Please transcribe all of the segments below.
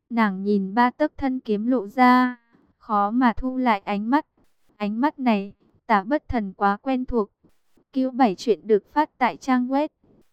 Nàng nhìn ba tấc thân kiếm lộ ra, khó mà thu lại ánh mắt. Ánh mắt này, Tả Bất Thần quá quen thuộc. Q7 chuyện được phát tại trang web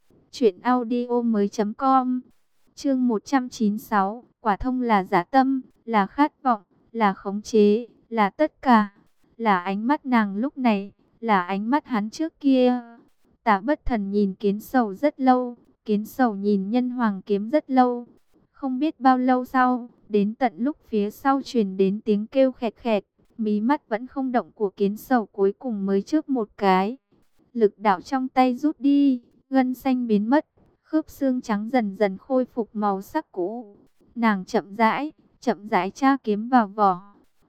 truyệnaudiomoi.com. Chương 196, quả thông là dã tâm, là khát vọng, là khống chế, là tất cả. Là ánh mắt nàng lúc này, là ánh mắt hắn trước kia. Tả Bất Thần nhìn Kiến Sầu rất lâu, Kiến Sầu nhìn Nhân Hoàng kiếm rất lâu. Không biết bao lâu sau, đến tận lúc phía sau truyền đến tiếng kêu khẹt khẹt, mí mắt vẫn không động của Kiến Sầu cuối cùng mới chớp một cái. Lực đạo trong tay rút đi, gân xanh biến mất, khớp xương trắng dần dần khôi phục màu sắc cũ. Nàng chậm rãi tra kiếm vào vỏ.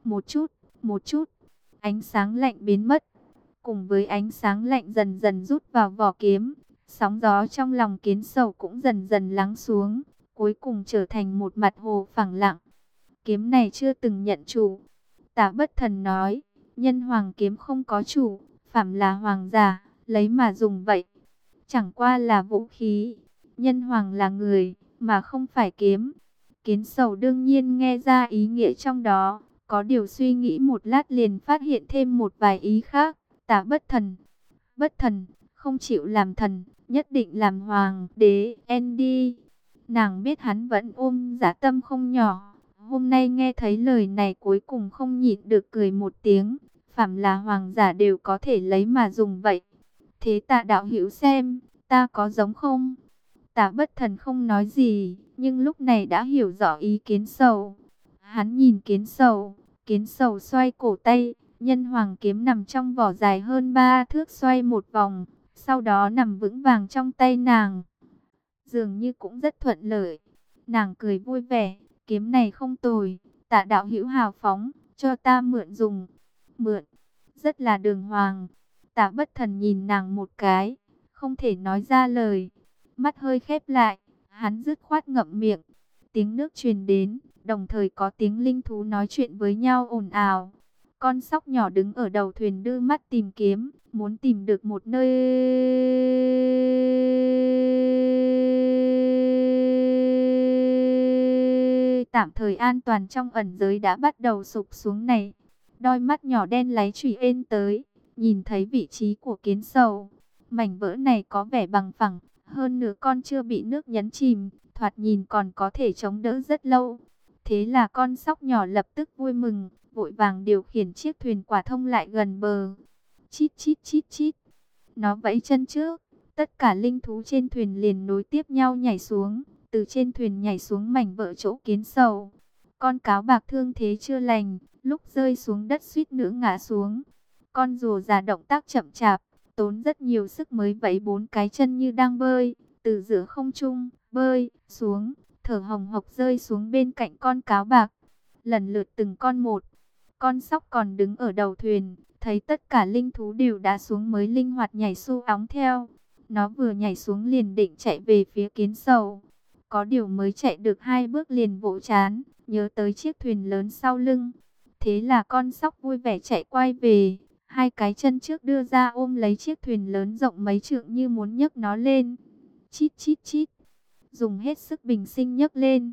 Một chút, ánh sáng lạnh biến mất. Cùng với ánh sáng lạnh dần dần rút vào vỏ kiếm, sóng gió trong lòng Kiến Sầu cũng dần dần lắng xuống, cuối cùng trở thành một mặt hồ phẳng lặng. Kiếm này chưa từng nhận chủ. Tả Bất Thần nói, Nhân Hoàng kiếm không có chủ, phàm là hoàng giả, lấy mà dùng vậy. Chẳng qua là vũ khí. Nhân Hoàng là người, mà không phải kiếm. Kiến Sầu đương nhiên nghe ra ý nghĩa trong đó, có điều suy nghĩ một lát liền phát hiện thêm một vài ý khác. Tả Bất Thần, không chịu làm thần, nhất định làm hoàng đế. Andy, nàng biết hắn vẫn ôm dã tâm không nhỏ. Hôm nay nghe thấy lời này cuối cùng không nhịn được cười một tiếng. Phàm là hoàng giả đều có thể lấy mà dùng vậy. Thế Tạ đạo hữu xem, ta có giống không? Tả Bất Thần không nói gì, nhưng lúc này đã hiểu rõ ý Kiến Sầu. Hắn nhìn Kiến Sầu xoay cổ tay, Nhân Hoàng kiếm nằm trong vỏ dài hơn 3 thước xoay một vòng, sau đó nằm vững vàng trong tay nàng. Dường như cũng rất thuận lợi. Nàng cười vui vẻ, kiếm này không tồi, Tạ đạo hữu hào phóng, cho ta mượn dùng. Mượn, rất là đường hoàng. Tả Bất Thần nhìn nàng một cái, không thể nói ra lời. Mắt hơi khép lại, hắn dứt khoát ngậm miệng. Tiếng nước truyền đến, đồng thời có tiếng linh thú nói chuyện với nhau ồn ào. Con sóc nhỏ đứng ở đầu thuyền đưa mắt tìm kiếm, muốn tìm được một nơi tạm thời an toàn trong ẩn giới đã bắt đầu sụp xuống này. Đôi mắt nhỏ đen láy chùy ên tới, nhìn thấy vị trí của Kiến Sầu. Mảnh vỡ này có vẻ bằng phẳng, hơn nữa con chưa bị nước nhấn chìm, thoạt nhìn còn có thể chống đỡ rất lâu. Thế là con sóc nhỏ lập tức vui mừng, vội vàng điều khiển chiếc thuyền quả thông lại gần bờ. Chít chít chít chít. Nó vẫy chân trước, tất cả linh thú trên thuyền liền nối tiếp nhau nhảy xuống, từ trên thuyền nhảy xuống mảnh vỡ chỗ Kiến Sầu. Con cáo bạc thương thế chưa lành, lúc rơi xuống đất suýt nữa ngã xuống. Con rùa già động tác chậm chạp, tốn rất nhiều sức mới vẫy 4 cái chân như đang bơi, từ giữa không trung bơi xuống, thở hồng hộc rơi xuống bên cạnh con cáo bạc. Lần lượt từng con một. Con sóc còn đứng ở đầu thuyền, thấy tất cả linh thú đều đã xuống mới linh hoạt nhảy xu óng theo. Nó vừa nhảy xuống liền định chạy về phía Kiến Sầu. Có điều mới chạy được 2 bước liền vỗ chán, nhớ tới chiếc thuyền lớn sau lưng. Thế là con sóc vui vẻ chạy quay về, 2 cái chân trước đưa ra ôm lấy chiếc thuyền lớn rộng mấy trượng như muốn nhấc nó lên. Chít chít chít, dùng hết sức bình sinh nhấc lên.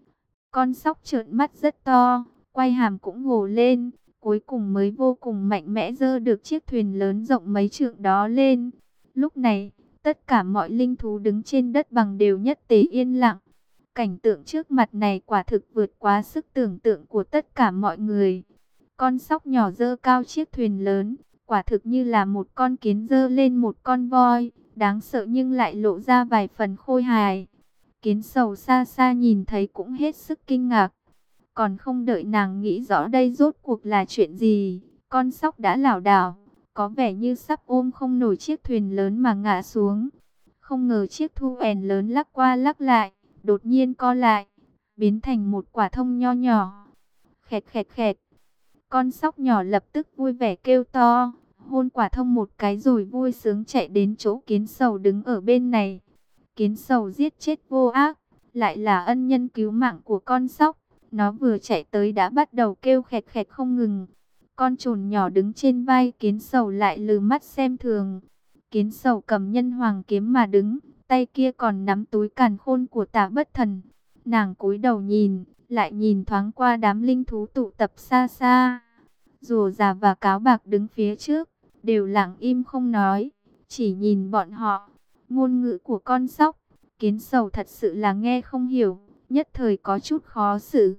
Con sóc trợn mắt rất to, quay hàm cũng gồ lên, cuối cùng mới vô cùng mạnh mẽ giơ được chiếc thuyền lớn rộng mấy trượng đó lên. Lúc này, tất cả mọi linh thú đứng trên đất bằng đều nhất tề yên lặng. Cảnh tượng trước mặt này quả thực vượt quá sức tưởng tượng của tất cả mọi người. Con sóc nhỏ giơ cao chiếc thuyền lớn, quả thực như là một con kiến giơ lên một con voi, đáng sợ nhưng lại lộ ra vài phần khôi hài. Kiến Sầu xa xa nhìn thấy cũng hết sức kinh ngạc. Còn không đợi nàng nghĩ rõ đây rốt cuộc là chuyện gì, con sóc đã lảo đảo, có vẻ như sắp ôm không nổi chiếc thuyền lớn mà ngã xuống. Không ngờ chiếc thu ẻn lớn lắc qua lắc lại, đột nhiên co lại, biến thành một quả thông nho nhỏ. Khẹt khẹt khẹt. Con sóc nhỏ lập tức vui vẻ kêu to, hôn quả thông một cái rồi vui sướng chạy đến chỗ Kiến Sầu đứng ở bên này. Kiến Sầu giết chết vô ác, lại là ân nhân cứu mạng của con sóc. Nó vừa chạy tới đã bắt đầu kêu khẹt khẹt không ngừng. Con trồn nhỏ đứng trên vai Kiến Sầu lại lừ mắt xem thường. Kiến Sầu cầm Nhân Hoàng kiếm mà đứng, tay kia còn nắm túi càn khôn của Tả Bất Thần. Nàng cúi đầu nhìn, lại nhìn thoáng qua đám linh thú tụ tập xa xa. Rùa già và cáo bạc đứng phía trước, đều lặng im không nói, chỉ nhìn bọn họ. Ngôn ngữ của con sóc, Kiến Sầu thật sự là nghe không hiểu, nhất thời có chút khó xử.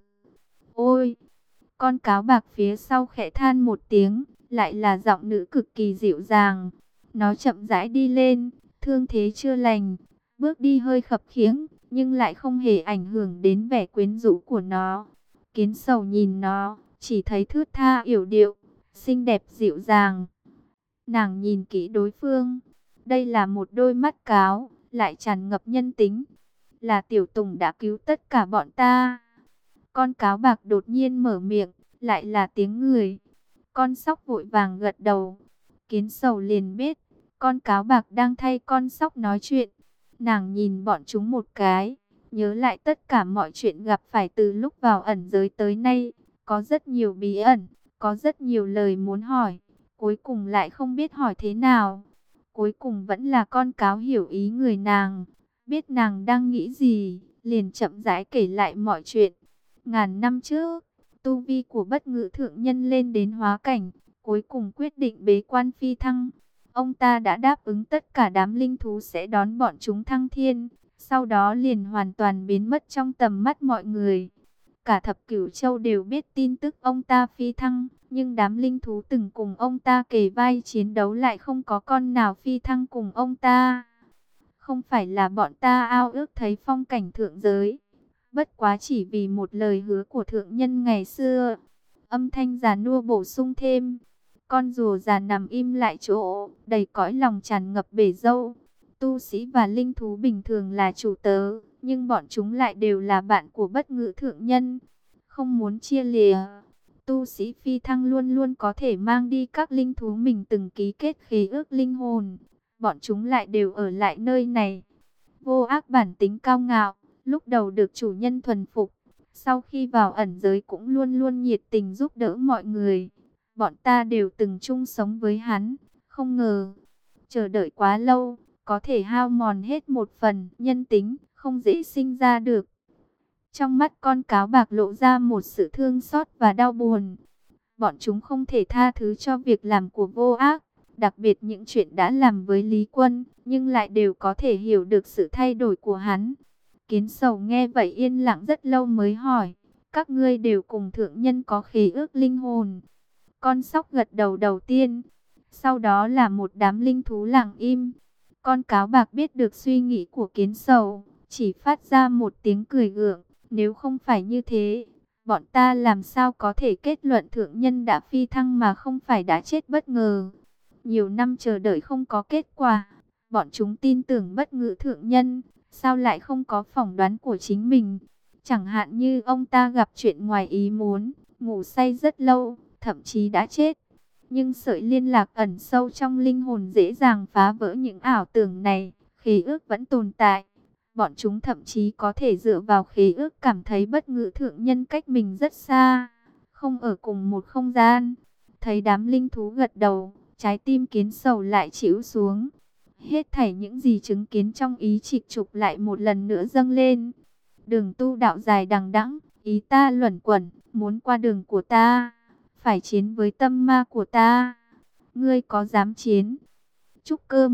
Ôi! Con cáo bạc phía sau khẽ than một tiếng, lại là giọng nữ cực kỳ dịu dàng. Nó chậm rãi đi lên, thương thế chưa lành, bước đi hơi khập khiễng, nhưng lại không hề ảnh hưởng đến vẻ quyến rũ của nó. Kiến Sầu nhìn nó, chỉ thấy thướt tha yểu điệu, xinh đẹp dịu dàng. Nàng nhìn kỹ đối phương, đây là một đôi mắt cáo, lại tràn ngập nhân tính. Là Tiểu Tùng đã cứu tất cả bọn ta. Con cáo bạc đột nhiên mở miệng, lại là tiếng người. Con sóc vội vàng gật đầu. Kiến Sầu liền biết, con cáo bạc đang thay con sóc nói chuyện. Nàng nhìn bọn chúng một cái, nhớ lại tất cả mọi chuyện gặp phải từ lúc vào ẩn giới tới nay. Có rất nhiều bí ẩn, có rất nhiều lời muốn hỏi, cuối cùng lại không biết hỏi thế nào. Cuối cùng vẫn là con cáo hiểu ý người nàng, biết nàng đang nghĩ gì, liền chậm rãi kể lại mọi chuyện. Ngàn năm trước, tu vi của Bất Ngự thượng nhân lên đến hóa cảnh, cuối cùng quyết định bế quan phi thăng. Ông ta đã đáp ứng tất cả đám linh thú sẽ đón bọn chúng thăng thiên, sau đó liền hoàn toàn biến mất trong tầm mắt mọi người. Cả thập cửu châu đều biết tin tức ông ta phi thăng, nhưng đám linh thú từng cùng ông ta kề vai chiến đấu lại không có con nào phi thăng cùng ông ta. Không phải là bọn ta ao ước thấy phong cảnh thượng giới, bất quá chỉ vì một lời hứa của thượng nhân ngày xưa. Âm thanh già nua bổ sung thêm. Con rùa già nằm im lại chỗ, đầy cõi lòng tràn ngập bể dâu. Tu sĩ và linh thú bình thường là chủ tớ, nhưng bọn chúng lại đều là bạn của Bất Ngự thượng nhân, không muốn chia lìa. Tu sĩ phi thăng luôn luôn có thể mang đi các linh thú mình từng ký kết khế ước linh hồn. Bọn chúng lại đều ở lại nơi này. Vô Ác bản tính cao ngạo, lúc đầu được chủ nhân thuần phục, sau khi vào ẩn giới cũng luôn luôn nhiệt tình giúp đỡ mọi người. Bọn ta đều từng chung sống với hắn, không ngờ chờ đợi quá lâu, có thể hao mòn hết một phần nhân tính, không dễ sinh ra được. Trong mắt con cáo bạc lộ ra một sự thương xót và đau buồn. Bọn chúng không thể tha thứ cho việc làm của Vô Ác, đặc biệt những chuyện đã làm với Lý Quân, nhưng lại đều có thể hiểu được sự thay đổi của hắn. Kiến Sầu nghe vậy yên lặng rất lâu mới hỏi, các ngươi đều cùng thượng nhân có khế ước linh hồn? Con sóc gật đầu đầu tiên, sau đó là một đám linh thú lặng im. Con cáo bạc biết được suy nghĩ của Kiến Sầu, chỉ phát ra một tiếng cười gượng. Nếu không phải như thế, bọn ta làm sao có thể kết luận thượng nhân đã phi thăng mà không phải đã chết bất ngờ. Nhiều năm chờ đợi không có kết quả, bọn chúng tin tưởng Bất Ngự thượng nhân, sao lại không có phỏng đoán của chính mình. Chẳng hạn như ông ta gặp chuyện ngoài ý muốn, ngủ say rất lâu, thậm chí đã chết. Nhưng sợi liên lạc ẩn sâu trong linh hồn dễ dàng phá vỡ những ảo tưởng này, khế ước vẫn tồn tại. Bọn chúng thậm chí có thể dựa vào khế ước cảm thấy Bất Ngự thượng nhân cách mình rất xa, không ở cùng một không gian. Thấy đám linh thú gật đầu, trái tim Kiến Sầu lại chịu xuống. Hết thảy những gì chứng kiến trong ý trịch trục lại một lần nữa dâng lên. Đường tu đạo dài đằng đẵng, ý ta luẩn quẩn, muốn qua đường của ta, phải chiến với tâm ma của ta. Ngươi có dám chiến? Trúc cơ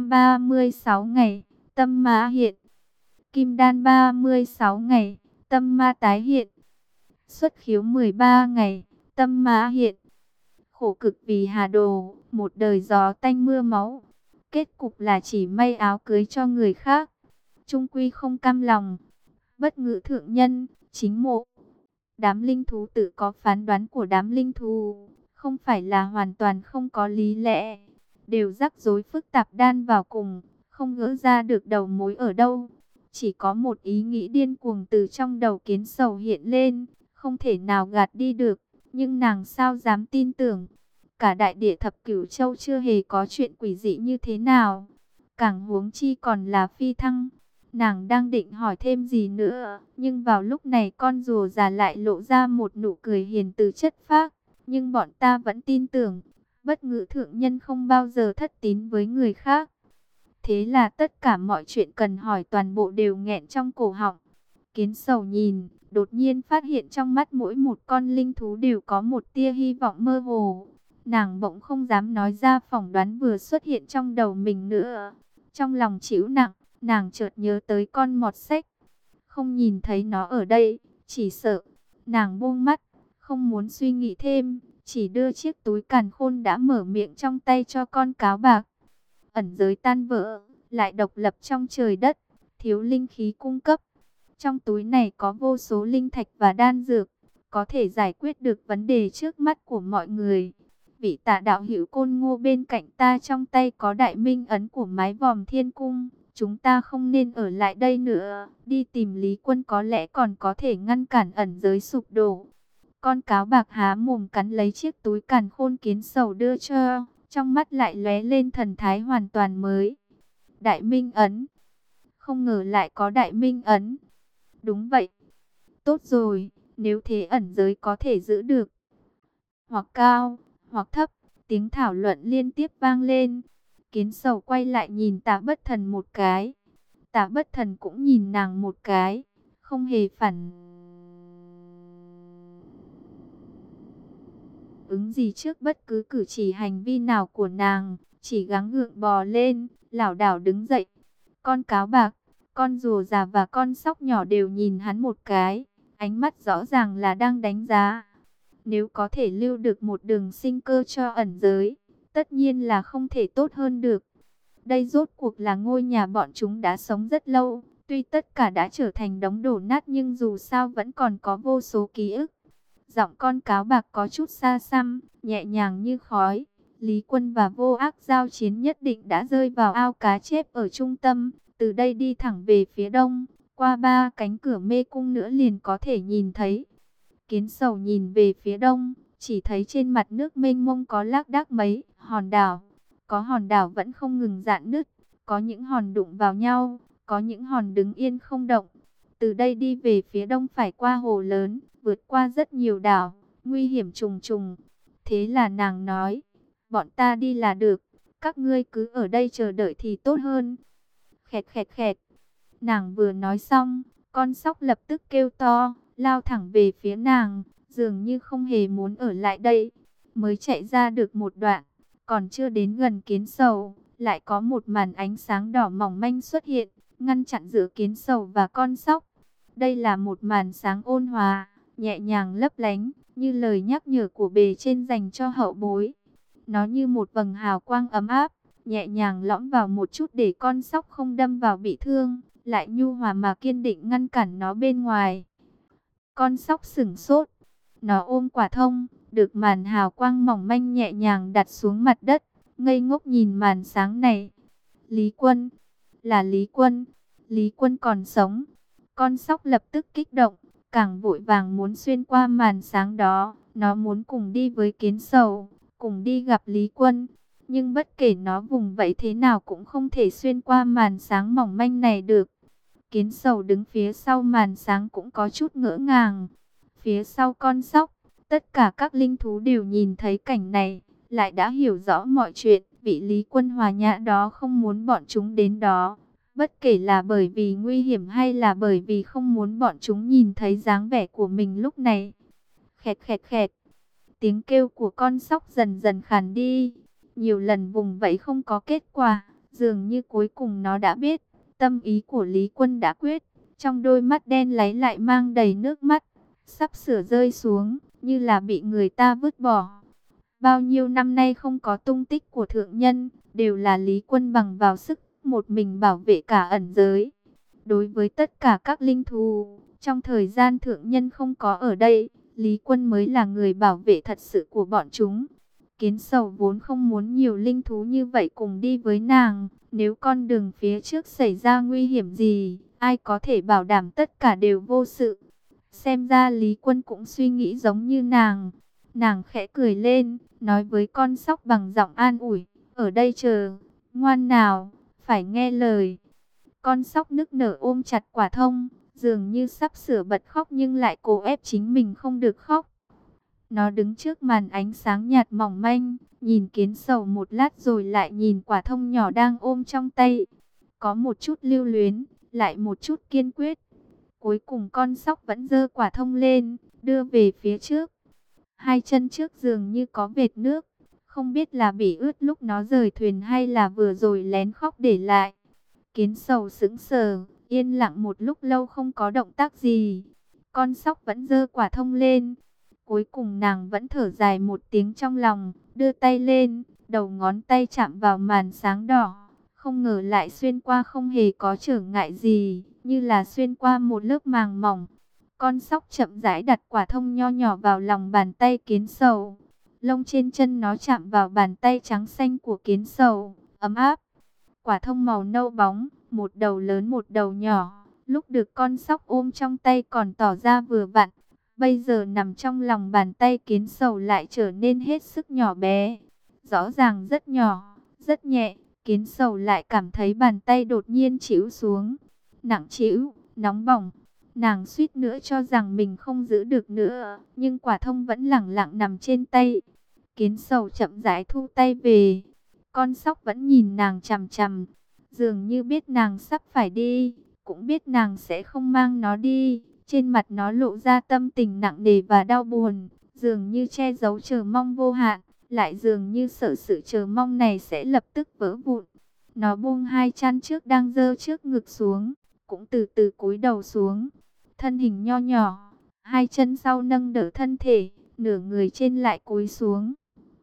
136 ngày, tâm ma hiện. Kim đan 36 ngày, tâm ma tái hiện. Xuất khiếu 13 ngày, tâm ma hiện. Khổ cực vì Hà Đồ, một đời gió tanh mưa máu. Kết cục là chỉ may áo cưới cho người khác, chung quy không cam lòng. Bất Ngự thượng nhân, chính mộ. Đám linh thú tự có phán đoán của đám linh thú, không phải là hoàn toàn không có lý lẽ. Đều rắc rối phức tạp đan vào cùng, không gỡ ra được đầu mối ở đâu. Chỉ có một ý nghĩ điên cuồng từ trong đầu Kiến Sầu hiện lên, không thể nào gạt đi được, nhưng nàng sao dám tin tưởng. Cả đại địa thập cửu châu chưa hề có chuyện quỷ dị như thế nào, càng huống chi còn là phi thăng. Nàng đang định hỏi thêm gì nữa, nhưng vào lúc này con rùa già lại lộ ra một nụ cười hiền từ chất phác. Nhưng bọn ta vẫn tin tưởng, Bất Ngự thượng nhân không bao giờ thất tín với người khác. Thế là tất cả mọi chuyện cần hỏi toàn bộ đều nghẹn trong cổ họng. Kiến Sầu nhìn, đột nhiên phát hiện trong mắt mỗi một con linh thú đều có một tia hy vọng mơ hồ. Nàng bỗng không dám nói ra phỏng đoán vừa xuất hiện trong đầu mình nữa. Trong lòng chịu nặng, nàng chợt nhớ tới con mọt xách. Không nhìn thấy nó ở đây, chỉ sợ. Nàng buông mắt, không muốn suy nghĩ thêm, chỉ đưa chiếc túi càn khôn đã mở miệng trong tay cho con cáo bạc. Ẩn giới tan vỡ, lại độc lập trong trời đất, thiếu linh khí cung cấp. Trong túi này có vô số linh thạch và đan dược, có thể giải quyết được vấn đề trước mắt của mọi người. Vị Tả đạo hữu Côn Ngô bên cạnh ta trong tay có đại minh ấn của mái vòm thiên cung. Chúng ta không nên ở lại đây nữa, đi tìm Lý Quân có lẽ còn có thể ngăn cản ẩn giới sụp đổ. Con cáo bạc há mồm cắn lấy chiếc túi càn khôn Kiến Sầu đưa cho, trong mắt lại lóe lên thần thái hoàn toàn mới. Đại minh ấn, không ngờ lại có đại minh ấn. Đúng vậy, tốt rồi, nếu thế ẩn giới có thể giữ được. Hoặc cao, hoặc thấp, tiếng thảo luận liên tiếp vang lên. Kiến Sầu quay lại nhìn Tạ Bất Thần một cái. Tạ Bất Thần cũng nhìn nàng một cái, không hề phản ứng gì trước bất cứ cử chỉ hành vi nào của nàng, chỉ gắng gượng bò lên, lảo đảo đứng dậy. Con cáo bạc, con rùa già và con sóc nhỏ đều nhìn hắn một cái, ánh mắt rõ ràng là đang đánh giá. Nếu có thể lưu được một đường sinh cơ cho ẩn giới, tất nhiên là không thể tốt hơn được. Đây rốt cuộc là ngôi nhà bọn chúng đã sống rất lâu, tuy tất cả đã trở thành đống đổ nát nhưng dù sao vẫn còn có vô số ký ức. Giọng con cáo bạc có chút xa xăm, nhẹ nhàng như khói. Lý Quân và Vô Ác giao chiến nhất định đã rơi vào ao cá chép ở trung tâm, từ đây đi thẳng về phía đông, qua 3 cánh cửa mê cung nữa liền có thể nhìn thấy. Kiến Sầu nhìn về phía đông, chỉ thấy trên mặt nước mênh mông có lác đác mấy hòn đảo. Có hòn đảo vẫn không ngừng rạn nứt, có những hòn đụng vào nhau, có những hòn đứng yên không động. Từ đây đi về phía đông phải qua hồ lớn, vượt qua rất nhiều đảo, nguy hiểm trùng trùng. Thế là nàng nói, bọn ta đi là được, các ngươi cứ ở đây chờ đợi thì tốt hơn. Khẹt khẹt khẹt, nàng vừa nói xong, con sóc lập tức kêu to, lao thẳng về phía nàng, dường như không hề muốn ở lại đây. Mới chạy ra được một đoạn, còn chưa đến gần Kiến Sầu, lại có một màn ánh sáng đỏ mỏng manh xuất hiện, ngăn chặn giữa Kiến Sầu và con sóc. Đây là một màn sáng ôn hòa, nhẹ nhàng lấp lánh, như lời nhắc nhở của bề trên dành cho hậu bối. Nó như một vầng hào quang ấm áp, nhẹ nhàng lõm vào một chút để con sóc không đâm vào bị thương, lại nhu hòa mà kiên định ngăn cản nó bên ngoài. Con sóc sửng sốt, nó ôm quả thông, được màn hào quang mỏng manh nhẹ nhàng đặt xuống mặt đất, ngây ngốc nhìn màn sáng này. Lý Quân, là Lý Quân, Lý Quân còn sống. Con sóc lập tức kích động, càng vội vàng muốn xuyên qua màn sáng đó, nó muốn cùng đi với Kiến Sầu, cùng đi gặp Lý Quân. Nhưng bất kể nó vùng vẫy thế nào cũng không thể xuyên qua màn sáng mỏng manh này được. Kiến Sầu đứng phía sau màn sáng cũng có chút ngỡ ngàng. Phía sau con sóc, tất cả các linh thú đều nhìn thấy cảnh này, lại đã hiểu rõ mọi chuyện. Vị Lý Quân hòa nhã đó không muốn bọn chúng đến đó. Bất kể là bởi vì nguy hiểm hay là bởi vì không muốn bọn chúng nhìn thấy dáng vẻ của mình lúc này. Khẹt khẹt khẹt, tiếng kêu của con sóc dần dần khàn đi. Nhiều lần vùng vẫy không có kết quả, dường như cuối cùng nó đã biết. Tâm ý của Lý Quân đã quyết, trong đôi mắt đen láy lại mang đầy nước mắt, sắp sửa rơi xuống, như là bị người ta vứt bỏ. Bao nhiêu năm nay không có tung tích của thượng nhân, đều là Lý Quân bằng vào sức một mình bảo vệ cả ẩn giới. Đối với tất cả các linh thú, trong thời gian thượng nhân không có ở đây, Lý Quân mới là người bảo vệ thật sự của bọn chúng. Kiến Sầu vốn không muốn nhiều linh thú như vậy cùng đi với nàng. Nếu con đường phía trước xảy ra nguy hiểm gì, ai có thể bảo đảm tất cả đều vô sự. Xem ra Lý Quân cũng suy nghĩ giống như nàng. Nàng khẽ cười lên, nói với con sóc bằng giọng an ủi, ở đây chờ, ngoan nào, phải nghe lời. Con sóc nức nở ôm chặt quả thông, dường như sắp sửa bật khóc nhưng lại cố ép chính mình không được khóc. Nó đứng trước màn ánh sáng nhạt mỏng manh, nhìn Kiến Sầu một lát rồi lại nhìn quả thông nhỏ đang ôm trong tay. Có một chút lưu luyến, lại một chút kiên quyết. Cuối cùng con sóc vẫn giơ quả thông lên, đưa về phía trước. Hai chân trước dường như có vệt nước, không biết là bị ướt lúc nó rời thuyền hay là vừa rồi lén khóc để lại. Kiến sầu sững sờ, yên lặng một lúc lâu không có động tác gì. Con sóc vẫn giơ quả thông lên. Cuối cùng nàng vẫn thở dài một tiếng trong lòng, đưa tay lên, đầu ngón tay chạm vào màn sáng đỏ. Không ngờ lại xuyên qua không hề có trở ngại gì, như là xuyên qua một lớp màng mỏng. Con sóc chậm rãi đặt quả thông nho nhỏ vào lòng bàn tay kiến sầu. Lông trên chân nó chạm vào bàn tay trắng xanh của kiến sầu, ấm áp. Quả thông màu nâu bóng, một đầu lớn một đầu nhỏ. Lúc được con sóc ôm trong tay còn tỏ ra vừa vặn. Bây giờ nằm trong lòng bàn tay kiến sầu lại trở nên hết sức nhỏ bé. Rõ ràng rất nhỏ, rất nhẹ. Kiến sầu lại cảm thấy bàn tay đột nhiên chịu xuống. Nặng trĩu, nóng bỏng. Nàng suýt nữa cho rằng mình không giữ được nữa. Nhưng quả thông vẫn lẳng lặng nằm trên tay. Kiến sầu chậm rãi thu tay về. Con sóc vẫn nhìn nàng chằm chằm. Dường như biết nàng sắp phải đi. Cũng biết nàng sẽ không mang nó đi. Trên mặt nó lộ ra tâm tình nặng nề và đau buồn. Dường như che giấu chờ mong vô hạn. Lại dường như sợ sự chờ mong này sẽ lập tức vỡ vụn. Nó buông hai chân trước đang giơ trước ngực xuống. Cũng từ từ cúi đầu xuống. Thân hình nho nhỏ. Hai chân sau nâng đỡ thân thể. Nửa người trên lại cúi xuống.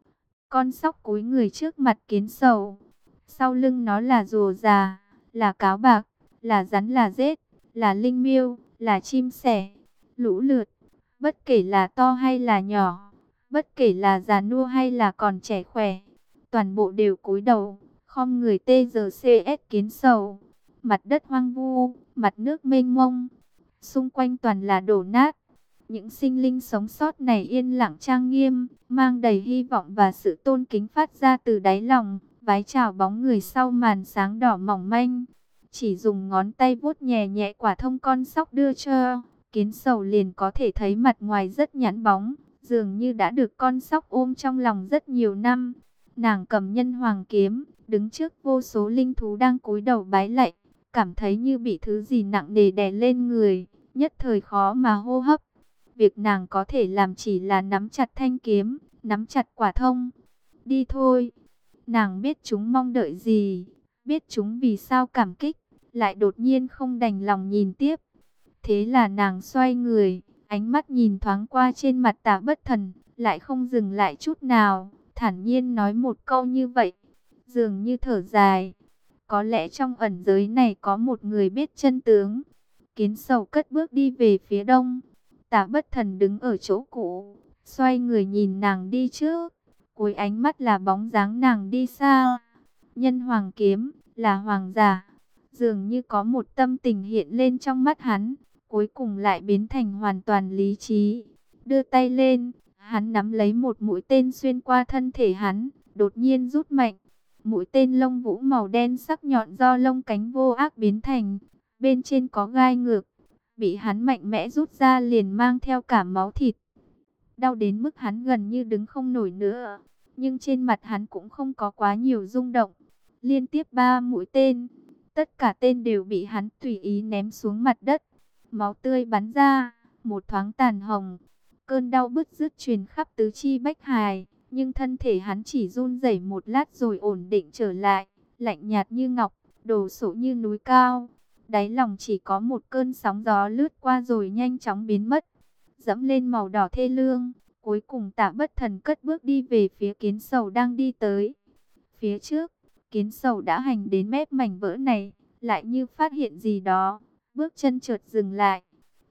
Con sóc cúi người trước mặt kiến sầu. Sau lưng nó là rùa già, là cáo bạc, là rắn, là rết, là linh miêu, là chim sẻ, lũ lượt. Bất kể là to hay là nhỏ, bất kể là già nua hay là còn trẻ khỏe, toàn bộ đều cúi đầu, khom người TRCS kiến sầu. Mặt đất hoang vu, mặt nước mênh mông, xung quanh toàn là đổ nát. Những sinh linh sống sót này yên lặng trang nghiêm, mang đầy hy vọng và sự tôn kính phát ra từ đáy lòng, vái chào bóng người sau màn sáng đỏ mỏng manh. Chỉ dùng ngón tay vuốt nhẹ nhẹ quả thông con sóc đưa cho, kiến sầu liền có thể thấy mặt ngoài rất nhẵn bóng, dường như đã được con sóc ôm trong lòng rất nhiều năm. Nàng cầm nhân hoàng kiếm, đứng trước vô số linh thú đang cúi đầu bái lạy, cảm thấy như bị thứ gì nặng nề đè lên người, nhất thời khó mà hô hấp. Việc nàng có thể làm chỉ là nắm chặt thanh kiếm, nắm chặt quả thông. Đi thôi. Nàng biết chúng mong đợi gì, biết chúng vì sao cảm kích, lại đột nhiên không đành lòng nhìn tiếp. Thế là nàng xoay người, ánh mắt nhìn thoáng qua trên mặt Tả Bất Thần, lại không dừng lại chút nào, thản nhiên nói một câu như vậy, dường như thở dài. Có lẽ trong ẩn giới này có một người biết chân tướng. Kiến sầu cất bước đi về phía đông. Tả Bất Thần đứng ở chỗ cũ, xoay người nhìn nàng đi trước. Cuối ánh mắt là bóng dáng nàng đi xa. Nhân hoàng kiếm, là hoàng giả. Dường như có một tâm tình hiện lên trong mắt hắn, cuối cùng lại biến thành hoàn toàn lý trí. Đưa tay lên, hắn nắm lấy một mũi tên xuyên qua thân thể hắn, đột nhiên rút mạnh. Mũi tên lông vũ màu đen sắc nhọn do lông cánh vô ác biến thành, bên trên có gai ngược. Bị hắn mạnh mẽ rút ra liền mang theo cả máu thịt. Đau đến mức hắn gần như đứng không nổi nữa. Nhưng trên mặt hắn cũng không có quá nhiều rung động. Liên tiếp 3 mũi tên. Tất cả tên đều bị hắn tùy ý ném xuống mặt đất. Máu tươi bắn ra, một thoáng tàn hồng. Cơn đau bứt rứt truyền khắp tứ chi bách hài. Nhưng thân thể hắn chỉ run rẩy một lát rồi ổn định trở lại. Lạnh nhạt như ngọc, đồ sộ như núi cao. Đáy lòng chỉ có một cơn sóng gió lướt qua rồi nhanh chóng biến mất. Dẫm lên màu đỏ thê lương, cuối cùng Tả Bất Thần cất bước đi về phía kiến sầu đang đi tới. Phía trước, kiến sầu đã hành đến mép mảnh vỡ này, lại như phát hiện gì đó, bước chân chợt dừng lại.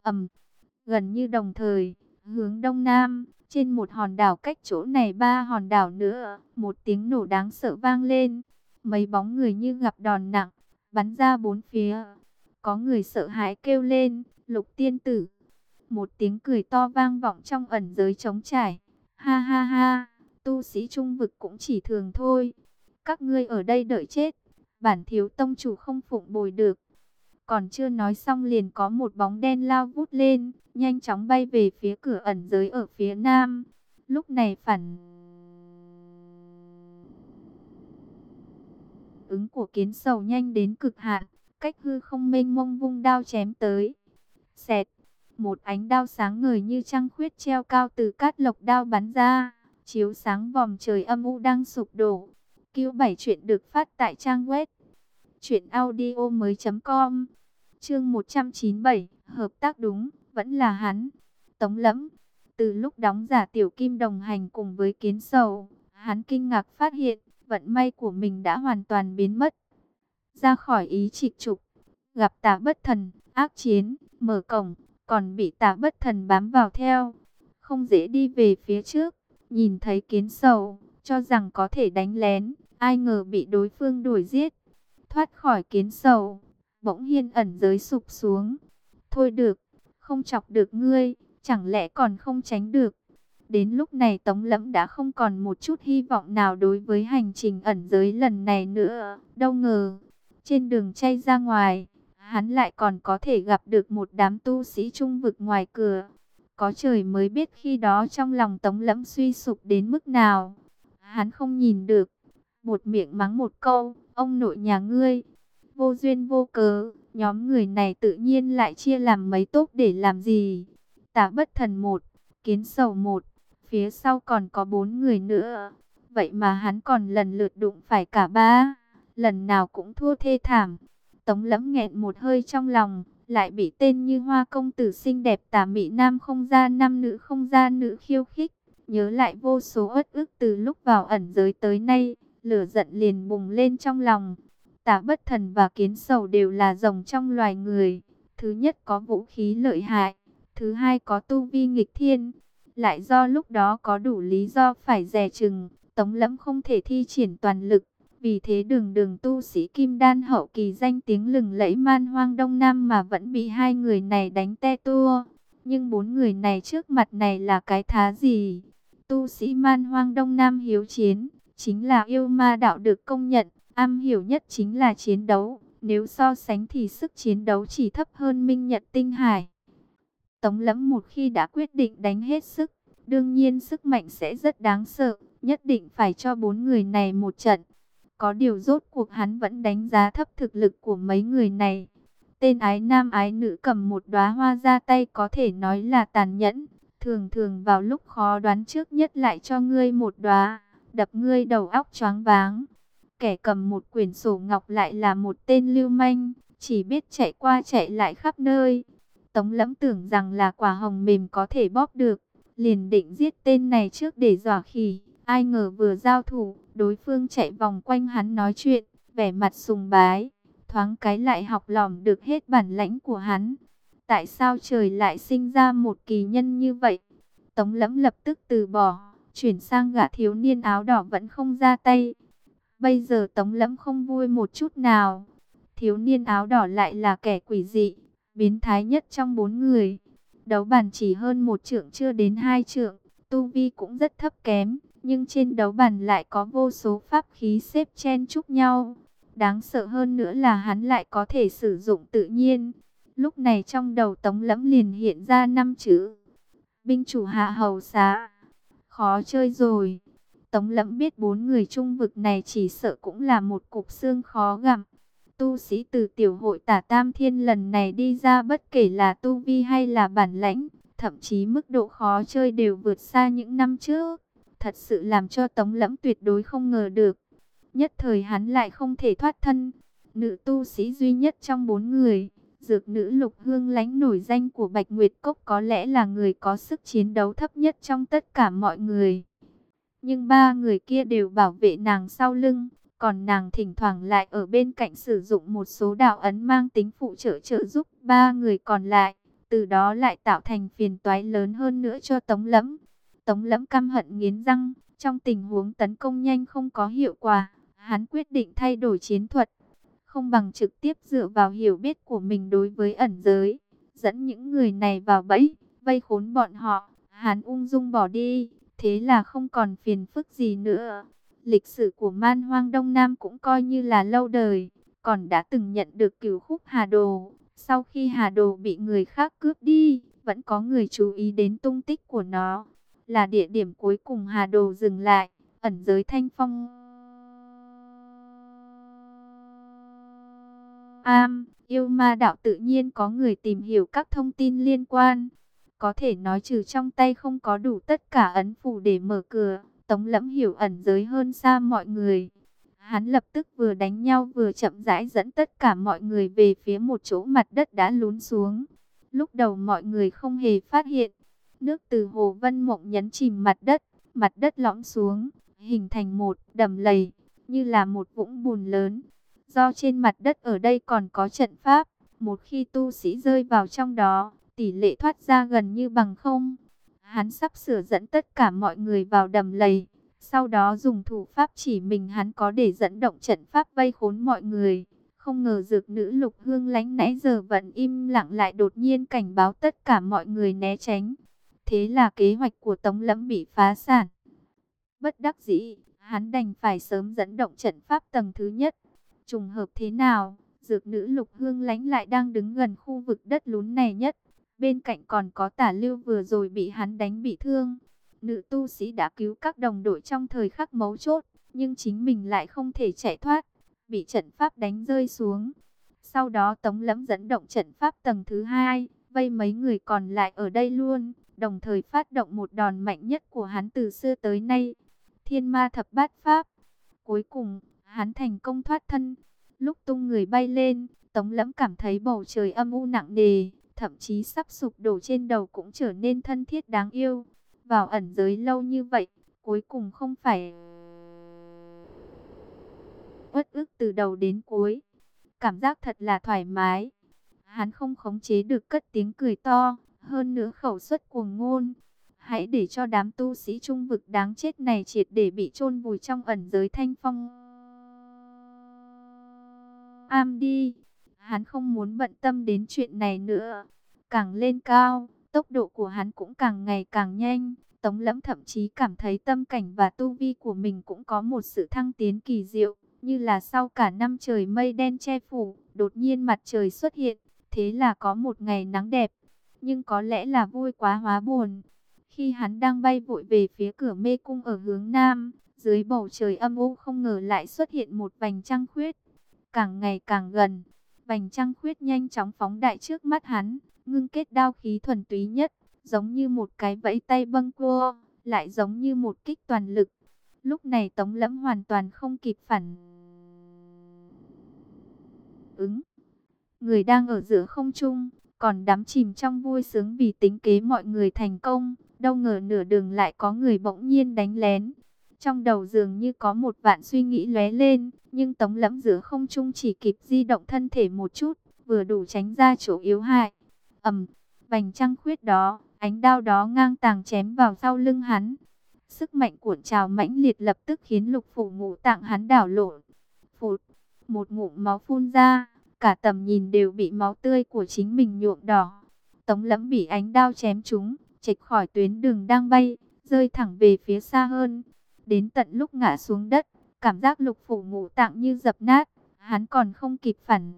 Gần như đồng thời, hướng đông nam, trên một hòn đảo cách chỗ này 3 hòn đảo nữa, một tiếng nổ đáng sợ vang lên. Mấy bóng người như gặp đòn nặng, bắn ra bốn phía. Có người sợ hãi kêu lên, Lục tiên tử. Một tiếng cười to vang vọng trong ẩn giới trống trải. Ha ha ha, tu sĩ trung vực cũng chỉ thường thôi. Các ngươi ở đây đợi chết, bản thiếu tông chủ không phụng bồi được. Còn chưa nói xong liền có một bóng đen lao vút lên, nhanh chóng bay về phía cửa ẩn giới ở phía nam. Lúc này phản ứng của kiến sầu nhanh đến cực hạn, cách hư không mênh mông vung đao chém tới. Xẹt, một ánh đao sáng ngời như trăng khuyết treo cao từ cát lộc đao bắn ra, chiếu sáng vòm trời âm u đang sụp đổ. Q7 chuyện được phát tại trang web truyệnaudiomoi.com. Chương 197, hợp tác đúng, vẫn là hắn. Tống Lẫm, từ lúc đóng giả tiểu kim đồng hành cùng với Kiến Sầu, hắn kinh ngạc phát hiện, vận may của mình đã hoàn toàn biến mất. Ra khỏi ý trịch trục, gặp Tả Bất Thần, ác chiến, mở cổng, còn bị Tả Bất Thần bám vào theo, không dễ đi về phía trước. Nhìn thấy Kiến Sầu, cho rằng có thể đánh lén, ai ngờ bị đối phương đuổi giết. Thoát khỏi Kiến Sầu, bỗng Hiên ẩn giới sụp xuống. Thôi được, không chọc được ngươi, chẳng lẽ còn không tránh được. Đến lúc này Tống Lẫm đã không còn một chút hy vọng nào đối với hành trình ẩn giới lần này nữa. Đâu ngờ, trên đường chay ra ngoài, hắn lại còn có thể gặp được một đám tu sĩ trung vực ngoài cửa. Có trời mới biết khi đó trong lòng Tống Lẫm suy sụp đến mức nào. Hắn không nhìn được, một miệng mắng một câu, ông nội nhà ngươi. Vô duyên vô cớ, nhóm người này tự nhiên lại chia làm mấy tốp để làm gì? Tả Bất Thần 1, Kiến Sầu 1, phía sau còn có 4 người nữa. Vậy mà hắn còn lần lượt đụng phải cả ba, lần nào cũng thua thê thảm. Tống Lẫm nghẹn một hơi trong lòng, lại bị tên như Hoa công tử xinh đẹp tà mị nam không ra nam nữ không ra nữ khiêu khích. Nhớ lại vô số uất ức từ lúc vào ẩn giới tới nay, lửa giận liền bùng lên trong lòng. Tả Bất Thần và Kiến Sầu đều là rồng trong loài người. Thứ nhất có vũ khí lợi hại, thứ hai có tu vi nghịch thiên. Lại do lúc đó có đủ lý do phải dè chừng, Tống Lẫm không thể thi triển toàn lực. Vì thế đường đường tu sĩ kim đan hậu kỳ danh tiếng lừng lẫy man hoang đông nam mà vẫn bị hai người này đánh te tua. Nhưng 4 người này trước mặt này là cái thá gì? Tu sĩ man hoang đông nam hiếu chiến, chính là yêu ma đạo được công nhận, am hiểu nhất chính là chiến đấu. Nếu so sánh thì sức chiến đấu chỉ thấp hơn Minh Nhật Tinh Hải. Tống Lẫm một khi đã quyết định đánh hết sức, đương nhiên sức mạnh sẽ rất đáng sợ, nhất định phải cho 4 người này một trận. Có điều rốt cuộc hắn vẫn đánh giá thấp thực lực của mấy người này. Tên ái nam ái nữ cầm một đóa hoa ra tay có thể nói là tàn nhẫn. Thường thường vào lúc khó đoán trước nhất lại cho ngươi một đóa, đập ngươi đầu óc choáng váng. Kẻ cầm một quyển sổ ngọc lại là một tên lưu manh, chỉ biết chạy qua chạy lại khắp nơi. Tống Lẫm tưởng rằng là quả hồng mềm có thể bóp được, liền định giết tên này trước để dọa khỉ. Ai ngờ vừa giao thủ, đối phương chạy vòng quanh hắn nói chuyện, vẻ mặt sùng bái, thoáng cái lại học lỏm được hết bản lãnh của hắn. Tại sao trời lại sinh ra một kỳ nhân như vậy? Tống Lẫm lập tức từ bỏ, chuyển sang gã thiếu niên áo đỏ vẫn không ra tay. Bây giờ Tống Lẫm không vui một chút nào. Thiếu niên áo đỏ lại là kẻ quỷ dị, biến thái nhất trong 4 người. Đấu bản chỉ hơn 1 trượng chưa đến 2 trượng, tu vi cũng rất thấp kém. Nhưng trên đấu bàn lại có vô số pháp khí xếp chen chúc nhau. Đáng sợ hơn nữa là hắn lại có thể sử dụng tự nhiên. Lúc này trong đầu Tống Lẫm liền hiện ra 5 chữ: binh chủ hạ hầu xá. Khó chơi rồi. Tống Lẫm biết 4 người trung vực này chỉ sợ cũng là một cục xương khó gặm. Tu sĩ từ tiểu hội Tả Tam Thiên lần này đi ra, bất kể là tu vi hay là bản lãnh, thậm chí mức độ khó chơi đều vượt xa những năm trước. Thật sự làm cho Tống Lẫm tuyệt đối không ngờ được. Nhất thời hắn lại không thể thoát thân. Nữ tu sĩ duy nhất trong 4 người, dược nữ Lục Hương Lãnh nổi danh của Bạch Nguyệt Cốc, có lẽ là người có sức chiến đấu thấp nhất trong tất cả mọi người. Nhưng 3 người kia đều bảo vệ nàng sau lưng, còn nàng thỉnh thoảng lại ở bên cạnh sử dụng một số đạo ấn mang tính phụ trợ trợ giúp 3 người còn lại. Từ đó lại tạo thành phiền toái lớn hơn nữa cho Tống Lẫm. Tống Lẫm căm hận nghiến răng, trong tình huống tấn công nhanh không có hiệu quả, hắn quyết định thay đổi chiến thuật. Không bằng trực tiếp dựa vào hiểu biết của mình đối với ẩn giới, dẫn những người này vào bẫy, vây khốn bọn họ, hắn ung dung bỏ đi, thế là không còn phiền phức gì nữa. Lịch sử của Man Hoang Đông Nam cũng coi như là lâu đời, còn đã từng nhận được Cửu Khúc Hà Đồ. Sau khi Hà Đồ bị người khác cướp đi, vẫn có người chú ý đến tung tích của nó. Là địa điểm cuối cùng Hà Đồ dừng lại, ẩn giới Thanh Phong Am, Yêu ma đạo tự nhiên có người tìm hiểu các thông tin liên quan. Có thể nói trừ trong tay không có đủ tất cả ấn phù để mở cửa, Tống Lẫm hiểu ẩn giới hơn xa mọi người. Hắn lập tức vừa đánh nhau vừa chậm rãi dẫn tất cả mọi người về phía một chỗ mặt đất đã lún xuống. Lúc đầu mọi người không hề phát hiện, nước từ Hồ Vân Mộng nhấn chìm mặt đất lõm xuống, hình thành một đầm lầy, như là một vũng bùn lớn. Do trên mặt đất ở đây còn có trận pháp, một khi tu sĩ rơi vào trong đó, tỷ lệ thoát ra gần như bằng không. Hắn sắp sửa dẫn tất cả mọi người vào đầm lầy, sau đó dùng thủ pháp chỉ mình hắn có để dẫn động trận pháp vây khốn mọi người. Không ngờ dược nữ Lục Hương Lánh nãy giờ vẫn im lặng lại đột nhiên cảnh báo tất cả mọi người né tránh. Thế là kế hoạch của Tống Lẫm bị phá sản. Bất đắc dĩ, hắn đành phải sớm dẫn động trận pháp tầng thứ nhất. Trùng hợp thế nào, dược nữ Lục Hương Lánh lại đang đứng gần khu vực đất lún này nhất. Bên cạnh còn có Tả Lưu vừa rồi bị hắn đánh bị thương. Nữ tu sĩ đã cứu các đồng đội trong thời khắc mấu chốt, nhưng chính mình lại không thể chạy thoát, bị trận pháp đánh rơi xuống. Sau đó Tống Lẫm dẫn động trận pháp tầng thứ hai, vây mấy người còn lại ở đây luôn, đồng thời phát động một đòn mạnh nhất của hắn từ xưa tới nay, Thiên Ma Thập Bát Pháp. Cuối cùng, hắn thành công thoát thân. Lúc tung người bay lên, Tống Lẫm cảm thấy bầu trời âm u nặng nề, thậm chí sắp sụp đổ trên đầu cũng trở nên thân thiết đáng yêu. Vào ẩn giới lâu như vậy, cuối cùng không phải uất ức từ đầu đến cuối. Cảm giác thật là thoải mái. Hắn không khống chế được cất tiếng cười to, hơn nữa khẩu suất cuồng ngôn. Hãy để cho đám tu sĩ trung vực đáng chết này triệt để bị chôn vùi trong ẩn giới Thanh Phong am đi. Hắn không muốn bận tâm đến chuyện này nữa. Càng lên cao, tốc độ của hắn cũng càng ngày càng nhanh. Tống Lẫm thậm chí cảm thấy tâm cảnh và tu vi của mình cũng có một sự thăng tiến kỳ diệu. Như là sau cả năm trời mây đen che phủ, đột nhiên mặt trời xuất hiện. Thế là có một ngày nắng đẹp. Nhưng có lẽ là vui quá hóa buồn. Khi hắn đang bay vội về phía cửa mê cung ở hướng nam, dưới bầu trời âm u không ngờ lại xuất hiện một vành trăng khuyết. Càng ngày càng gần, vành trăng khuyết nhanh chóng phóng đại trước mắt hắn, ngưng kết đao khí thuần túy nhất, giống như một cái vẫy tay bâng quơ, lại giống như một kích toàn lực. Lúc này Tống Lẫm hoàn toàn không kịp phản ứng. Người đang ở giữa không trung, còn đắm chìm trong vui sướng vì tính kế mọi người thành công. Đâu ngờ nửa đường lại có người bỗng nhiên đánh lén. Trong đầu dường như có một vạn suy nghĩ lóe lên, nhưng Tống Lẫm giữa không trung chỉ kịp di động thân thể một chút, vừa đủ tránh ra chỗ yếu hại. Vành trăng khuyết đó, ánh đao đó ngang tàng chém vào sau lưng hắn. Sức mạnh cuộn trào mãnh liệt lập tức khiến lục phủ ngũ tạng hắn đảo lộn. Phụt, một ngụm máu phun ra, cả tầm nhìn đều bị máu tươi của chính mình nhuộm đỏ. Tống Lẫm bị ánh đao chém trúng, chệch khỏi tuyến đường đang bay, rơi thẳng về phía xa hơn. Đến tận lúc ngã xuống đất, cảm giác lục phủ ngũ tạng như dập nát, hắn còn không kịp phản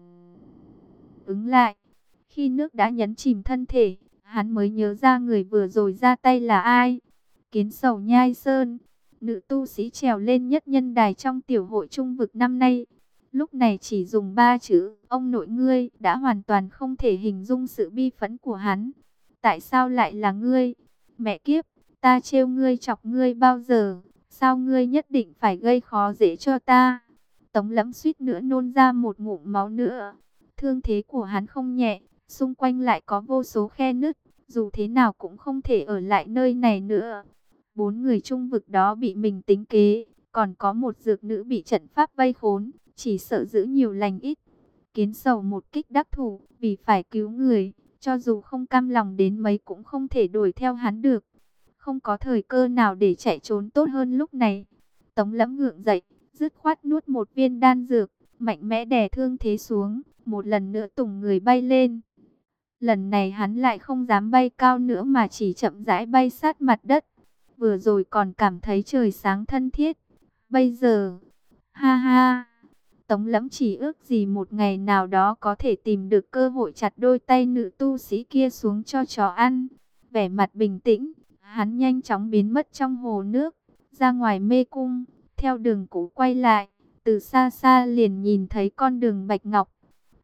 ứng lại. Khi nước đã nhấn chìm thân thể, hắn mới nhớ ra người vừa rồi ra tay là ai. Kiến Sầu Nhai Sơn, nữ tu sĩ trèo lên nhất nhân đài trong tiểu hội trung vực năm nay. Lúc này chỉ dùng 3 chữ, ông nội ngươi, đã hoàn toàn không thể hình dung sự bi phẫn của hắn. Tại sao lại là ngươi? Mẹ kiếp, ta trêu ngươi chọc ngươi bao giờ? Sao ngươi nhất định phải gây khó dễ cho ta? Tống Lẫm suýt nữa nôn ra một ngụm máu nữa. Thương thế của hắn không nhẹ, xung quanh lại có vô số khe nứt, dù thế nào cũng không thể ở lại nơi này nữa. 4 người trung vực đó bị mình tính kế, còn có một dược nữ bị trận pháp vây khốn, chỉ sợ giữ nhiều lành ít. Kiến Sầu một kích đắc thủ, vì phải cứu người, cho dù không cam lòng đến mấy cũng không thể đuổi theo hắn được. Không có thời cơ nào để chạy trốn tốt hơn lúc này. Tống Lẫm ngượng dậy, dứt khoát nuốt một viên đan dược, mạnh mẽ đè thương thế xuống, một lần nữa tùng người bay lên. Lần này hắn lại không dám bay cao nữa mà chỉ chậm rãi bay sát mặt đất. Vừa rồi còn cảm thấy trời sáng thân thiết. Bây giờ, ha ha, Tống Lẫm chỉ ước gì một ngày nào đó có thể tìm được cơ hội chặt đôi tay nữ tu sĩ kia xuống cho chó ăn. Vẻ mặt bình tĩnh, hắn nhanh chóng biến mất trong hồ nước, ra ngoài mê cung, theo đường cũ quay lại. Từ xa xa liền nhìn thấy con đường bạch ngọc.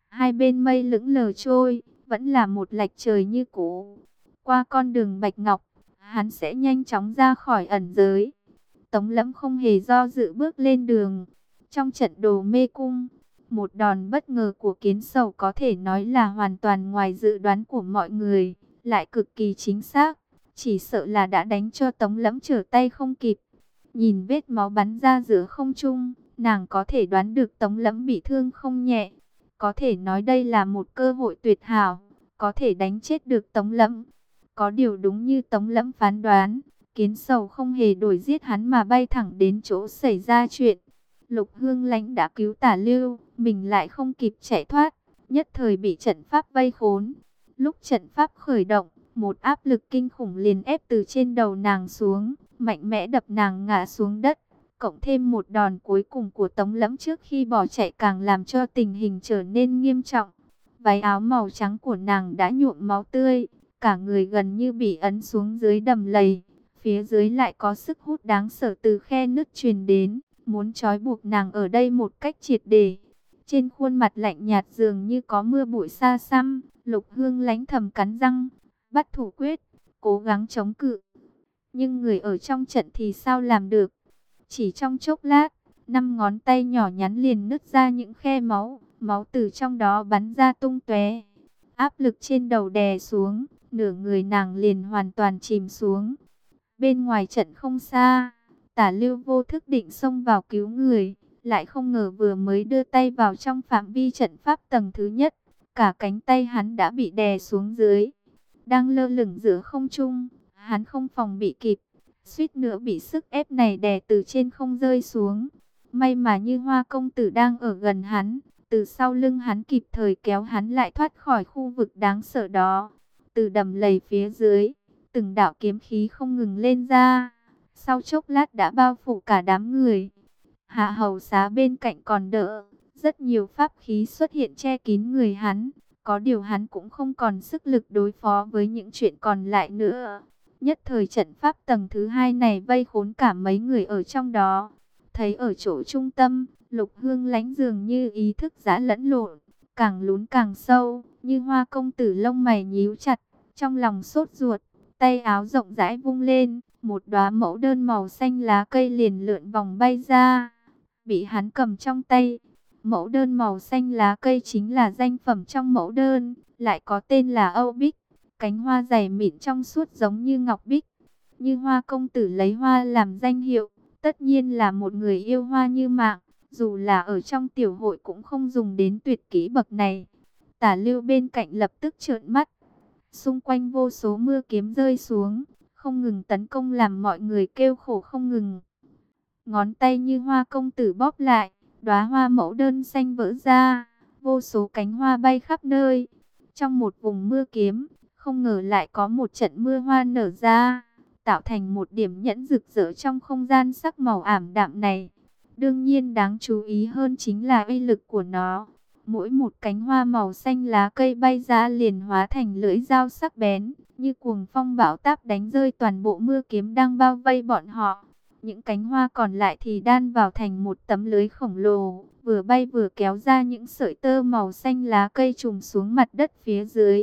Hai bên mây lững lờ trôi, vẫn là một lạch trời như cũ. Qua con đường bạch ngọc, hắn sẽ nhanh chóng ra khỏi ẩn giới. Tống Lẫm không hề do dự bước lên đường. Trong trận đồ mê cung, một đòn bất ngờ của Kiến Sầu có thể nói là hoàn toàn ngoài dự đoán của mọi người, lại cực kỳ chính xác. Chỉ sợ là đã đánh cho Tống Lẫm trở tay không kịp. Nhìn vết máu bắn ra giữa không trung, nàng có thể đoán được Tống Lẫm bị thương không nhẹ. Có thể nói đây là một cơ hội tuyệt hảo, có thể đánh chết được Tống Lẫm. Có điều đúng như Tống Lẫm phán đoán, Kiến Sầu không hề đuổi giết hắn mà bay thẳng đến chỗ xảy ra chuyện. Lục Hương Lãnh đã cứu Tả Lưu, mình lại không kịp chạy thoát, nhất thời bị trận pháp vây khốn. Lúc trận pháp khởi động, một áp lực kinh khủng liền ép từ trên đầu nàng xuống, mạnh mẽ đập nàng ngã xuống đất. Cộng thêm một đòn cuối cùng của Tống Lẫm trước khi bỏ chạy càng làm cho tình hình trở nên nghiêm trọng. Váy áo màu trắng của nàng đã nhuộm máu tươi, cả người gần như bị ấn xuống dưới đầm lầy. Phía dưới lại có sức hút đáng sợ từ khe nứt truyền đến, muốn trói buộc nàng ở đây một cách triệt để. Trên khuôn mặt lạnh nhạt dường như có mưa bụi xa xăm, Lục Hương Lãnh thầm cắn răng, bắt thủ quyết, cố gắng chống cự. Nhưng người ở trong trận thì sao làm được? Chỉ trong chốc lát, 5 ngón tay nhỏ nhắn liền nứt ra những khe máu, máu từ trong đó bắn ra tung tóe. Áp lực trên đầu đè xuống, nửa người nàng liền hoàn toàn chìm xuống. Bên ngoài trận không xa, Tả Lưu vô thức định xông vào cứu người, lại không ngờ vừa mới đưa tay vào trong phạm vi trận pháp tầng thứ nhất, cả cánh tay hắn đã bị đè xuống dưới. Đang lơ lửng giữa không trung, hắn không phòng bị kịp, suýt nữa bị sức ép này đè từ trên không rơi xuống. May mà Như Hoa công tử đang ở gần hắn, từ sau lưng hắn kịp thời kéo hắn lại thoát khỏi khu vực đáng sợ đó. Từ đầm lầy phía dưới, từng đạo kiếm khí không ngừng lên ra, sau chốc lát đã bao phủ cả đám người. Hạ hầu xá bên cạnh còn đỡ, rất nhiều pháp khí xuất hiện che kín người hắn. Có điều hắn cũng không còn sức lực đối phó với những chuyện còn lại nữa. Nhất thời trận pháp tầng thứ 2 này vây khốn cả mấy người ở trong đó. Thấy ở chỗ trung tâm, Lục Hương Lãnh dường như ý thức giã lẫn lộn, càng lún càng sâu, Như Hoa công tử lông mày nhíu chặt, trong lòng sốt ruột, tay áo rộng rãi vung lên, một đóa mẫu đơn màu xanh lá cây liền lượn vòng bay ra, bị hắn cầm trong tay. Mẫu đơn màu xanh lá cây chính là danh phẩm trong mẫu đơn, lại có tên là Âu Bích, cánh hoa dày mịn trong suốt giống như ngọc bích. Như Hoa công tử lấy hoa làm danh hiệu, tất nhiên là một người yêu hoa như mạng, dù là ở trong tiểu hội cũng không dùng đến tuyệt kỹ bậc này. Tả Lưu bên cạnh lập tức trợn mắt, xung quanh vô số mưa kiếm rơi xuống, không ngừng tấn công làm mọi người kêu khổ không ngừng. Ngón tay Như Hoa công tử bóp lại, đóa hoa mẫu đơn xanh vỡ ra, vô số cánh hoa bay khắp nơi. Trong một vùng mưa kiếm, không ngờ lại có một trận mưa hoa nở ra, tạo thành một điểm nhẫn rực rỡ trong không gian sắc màu ảm đạm này. Đương nhiên đáng chú ý hơn chính là uy lực của nó. Mỗi một cánh hoa màu xanh lá cây bay ra liền hóa thành lưỡi dao sắc bén, như cuồng phong bão táp đánh rơi toàn bộ mưa kiếm đang bao vây bọn họ. Những cánh hoa còn lại thì đan vào thành một tấm lưới khổng lồ, vừa bay vừa kéo ra những sợi tơ màu xanh lá cây trùm xuống mặt đất phía dưới.